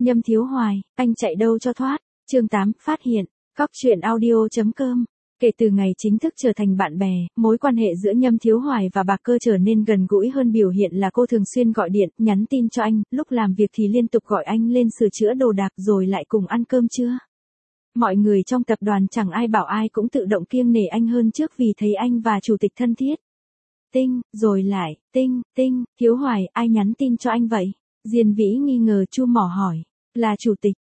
Nhâm Thiếu Hoài, anh chạy đâu cho thoát. Chương 8, phát hiện. Cóc truyện audio.com. Kể từ ngày chính thức trở thành bạn bè, mối quan hệ giữa Nhâm Thiếu Hoài và Bạc Cơ trở nên gần gũi hơn, biểu hiện là cô thường xuyên gọi điện, nhắn tin cho anh, lúc làm việc thì liên tục gọi anh lên sửa chữa đồ đạc rồi lại cùng ăn cơm trưa. Mọi người trong tập đoàn chẳng ai bảo ai cũng tự động kiêng nể anh hơn trước vì thấy anh và chủ tịch thân thiết. Tinh, rồi lại, tinh, Thiếu Hoài, ai nhắn tin cho anh vậy? Diên Vĩ nghi ngờ chu mỏ hỏi. Là chủ tịch.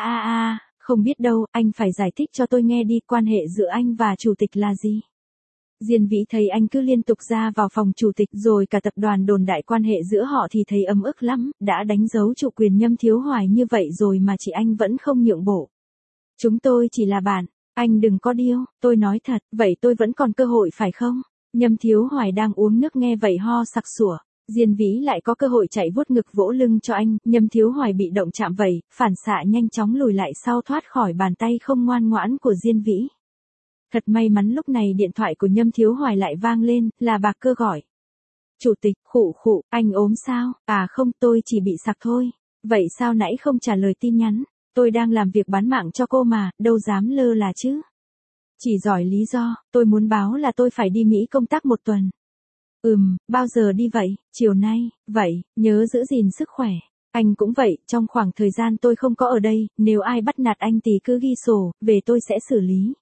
Không biết đâu, anh phải giải thích cho tôi nghe đi, quan hệ giữa anh và chủ tịch là gì? Diên Vĩ thấy anh cứ liên tục ra vào phòng chủ tịch rồi cả tập đoàn đồn đại quan hệ giữa họ thì thấy ấm ức lắm, đã đánh dấu chủ quyền Nhâm Thiếu Hoài như vậy rồi mà chị anh vẫn không nhượng bộ. Chúng tôi chỉ là bạn, anh đừng có điêu, tôi nói thật, vậy tôi vẫn còn cơ hội phải không? Nhâm Thiếu Hoài đang uống nước nghe vậy ho sặc sủa. Diên Vĩ lại có cơ hội chạy vuốt ngực vỗ lưng cho anh, Nhâm Thiếu Hoài bị động chạm vậy, phản xạ nhanh chóng lùi lại sau thoát khỏi bàn tay không ngoan ngoãn của Diên Vĩ. Thật may mắn lúc này điện thoại của Nhâm Thiếu Hoài lại vang lên, là Bạc Cơ gọi. Chủ tịch, khụ, anh ốm sao? À không, tôi chỉ bị sặc thôi. Vậy sao nãy không trả lời tin nhắn? Tôi đang làm việc bán mạng cho cô mà, đâu dám lơ là chứ. Chỉ giỏi lý do, tôi muốn báo là tôi phải đi Mỹ công tác 1 tuần. Bao giờ đi vậy? Chiều nay, vậy, nhớ giữ gìn sức khỏe. Anh cũng vậy, trong khoảng thời gian tôi không có ở đây, nếu ai bắt nạt anh thì cứ ghi sổ, về tôi sẽ xử lý.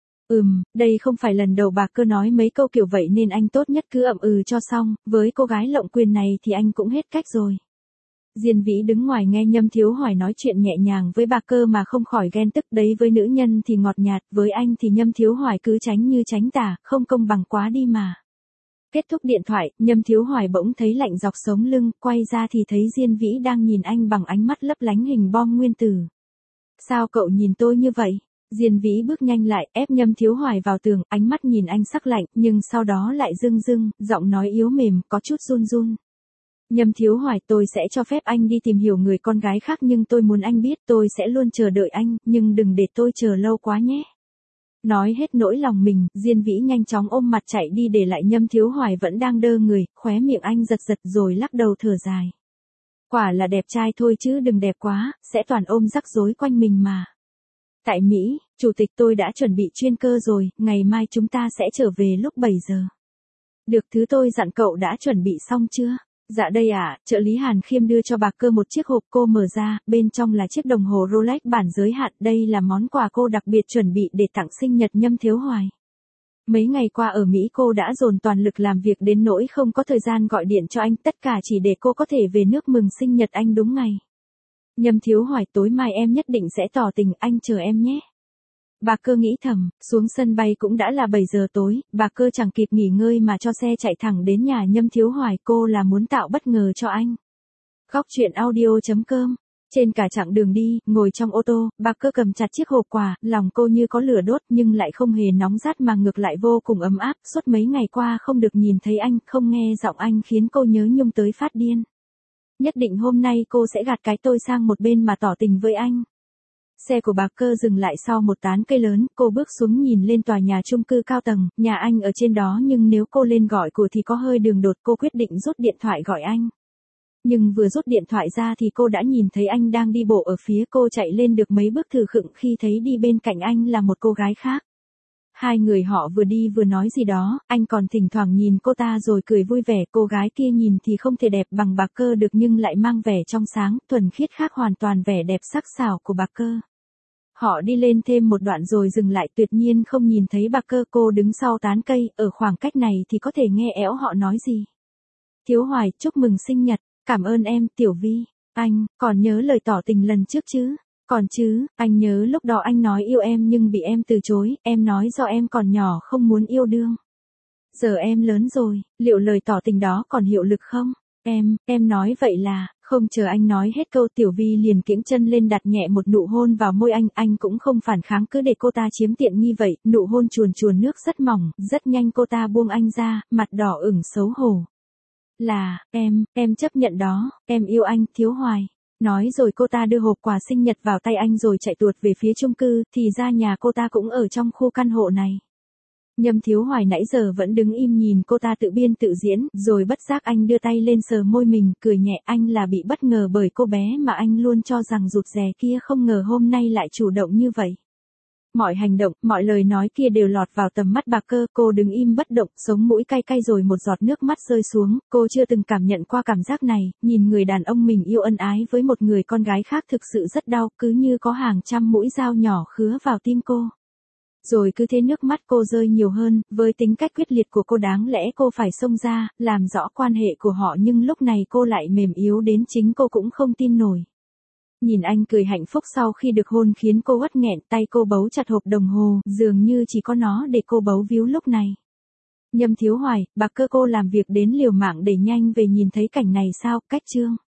Đây không phải lần đầu Bạc Cơ nói mấy câu kiểu vậy nên anh tốt nhất cứ cho xong, với cô gái lộng quyền này thì anh cũng hết cách rồi. Diên Vĩ đứng ngoài nghe Nhâm Thiếu Hoài nói chuyện nhẹ nhàng với Bạc Cơ mà không khỏi ghen tức, đấy với nữ nhân thì ngọt nhạt, với anh thì Nhâm Thiếu Hoài cứ tránh như tránh tà, không công bằng quá đi mà. Kết thúc điện thoại, Nhâm Thiếu Hoài bỗng thấy lạnh dọc sống lưng, quay ra thì thấy Diên Vĩ đang nhìn anh bằng ánh mắt lấp lánh hình bom nguyên tử. Sao cậu nhìn tôi như vậy? Diên Vĩ bước nhanh lại, ép Nhâm Thiếu Hoài vào tường, ánh mắt nhìn anh sắc lạnh, nhưng sau đó lại rưng, giọng nói yếu mềm, có chút run. Nhâm Thiếu Hoài, tôi sẽ cho phép anh đi tìm hiểu người con gái khác nhưng tôi muốn anh biết tôi sẽ luôn chờ đợi anh, nhưng đừng để tôi chờ lâu quá nhé. Nói hết nỗi lòng mình, Diên Vĩ nhanh chóng ôm mặt chạy đi để lại Nhâm Thiếu Hoài vẫn đang đơ người, khóe miệng anh giật rồi lắc đầu thở dài. Quả là đẹp trai thôi chứ đừng đẹp quá, sẽ toàn ôm rắc rối quanh mình mà. Tại Mỹ, chủ tịch tôi đã chuẩn bị chuyên cơ rồi, ngày mai chúng ta sẽ trở về lúc 7 giờ. Được, thứ tôi dặn cậu đã chuẩn bị xong chưa? Dạ đây ạ, trợ lý Hàn Khiêm đưa cho Bạc Cơ một chiếc hộp, cô mở ra, bên trong là chiếc đồng hồ Rolex bản giới hạn, đây là món quà cô đặc biệt chuẩn bị để tặng sinh nhật Nhâm Thiếu Hoài. Mấy ngày qua ở Mỹ cô đã dồn toàn lực làm việc đến nỗi không có thời gian gọi điện cho anh, tất cả chỉ để cô có thể về nước mừng sinh nhật anh đúng ngày. Nhâm Thiếu Hoài, tối mai em nhất định sẽ tỏ tình, anh chờ em nhé. Bạc Cơ nghĩ thầm, xuống sân bay cũng đã là 7 giờ tối, Bạc Cơ chẳng kịp nghỉ ngơi mà cho xe chạy thẳng đến nhà Nhâm Thiếu Hoài, cô là muốn tạo bất ngờ cho anh. Cóc truyện audio.com. Trên cả chặng đường đi, ngồi trong ô tô, Bạc Cơ cầm chặt chiếc hộp quà, lòng cô như có lửa đốt nhưng lại không hề nóng rát mà ngược lại vô cùng ấm áp, suốt mấy ngày qua không được nhìn thấy anh, không nghe giọng anh khiến cô nhớ nhung tới phát điên. Nhất định hôm nay cô sẽ gạt cái tôi sang một bên mà tỏ tình với anh. Xe của Bạc Cơ dừng lại sau một tán cây lớn, cô bước xuống nhìn lên tòa nhà chung cư cao tầng, nhà anh ở trên đó nhưng nếu cô lên gọi của thì có hơi đường đột, cô quyết định rút điện thoại gọi anh. Nhưng vừa rút điện thoại ra thì cô đã nhìn thấy anh đang đi bộ ở phía cô, chạy lên được mấy bước thử khựng khi thấy đi bên cạnh anh là một cô gái khác. Hai người họ vừa đi vừa nói gì đó, anh còn thỉnh thoảng nhìn cô ta rồi cười vui vẻ, cô gái kia nhìn thì không thể đẹp bằng Bạc Cơ được nhưng lại mang vẻ trong sáng, thuần khiết khác hoàn toàn vẻ đẹp sắc sảo của Bạc Cơ. Họ đi lên thêm một đoạn rồi dừng lại, tuyệt nhiên không nhìn thấy Bạc Cơ, cô đứng sau tán cây, ở khoảng cách này thì có thể nghe éo họ nói gì. Thiếu Hoài, chúc mừng sinh nhật, cảm ơn em, Tiểu Vi, anh, còn nhớ lời tỏ tình lần trước chứ? Còn chứ, anh nhớ lúc đó anh nói yêu em nhưng bị em từ chối, em nói do em còn nhỏ không muốn yêu đương. Giờ em lớn rồi, liệu lời tỏ tình đó còn hiệu lực không? Em nói vậy là, không chờ anh nói hết câu Tiểu Vi liền kiễng chân lên đặt nhẹ một nụ hôn vào môi anh cũng không phản kháng cứ để cô ta chiếm tiện nghi vậy, nụ hôn chuồn nước rất mỏng, rất nhanh cô ta buông anh ra, mặt đỏ ửng xấu hổ. Là, em chấp nhận đó, em yêu anh, Thiếu Hoài. Nói rồi cô ta đưa hộp quà sinh nhật vào tay anh rồi chạy tuột về phía chung cư, thì ra nhà cô ta cũng ở trong khu căn hộ này. Nhâm Thiếu Hoài nãy giờ vẫn đứng im nhìn cô ta tự biên tự diễn, rồi bất giác anh đưa tay lên sờ môi mình, cười nhẹ. Anh là bị bất ngờ bởi cô bé mà anh luôn cho rằng rụt rè kia, không ngờ hôm nay lại chủ động như vậy. Mọi hành động, mọi lời nói kia đều lọt vào tầm mắt bà Cơ, cô đứng im bất động, sống mũi cay cay rồi một giọt nước mắt rơi xuống, cô chưa từng cảm nhận qua cảm giác này, nhìn người đàn ông mình yêu ân ái với một người con gái khác thực sự rất đau, cứ như có hàng trăm mũi dao nhỏ khứa vào tim cô. Rồi cứ thế nước mắt cô rơi nhiều hơn, với tính cách quyết liệt của cô đáng lẽ cô phải xông ra, làm rõ quan hệ của họ, nhưng lúc này cô lại mềm yếu đến chính cô cũng không tin nổi. Nhìn anh cười hạnh phúc sau khi được hôn khiến cô uất nghẹn, tay cô bấu chặt hộp đồng hồ, dường như chỉ có nó để cô bấu víu lúc này. Nhâm Thiếu Hoài, bà Cơ, cô làm việc đến liều mạng để nhanh về, nhìn thấy cảnh này sao? Cách chương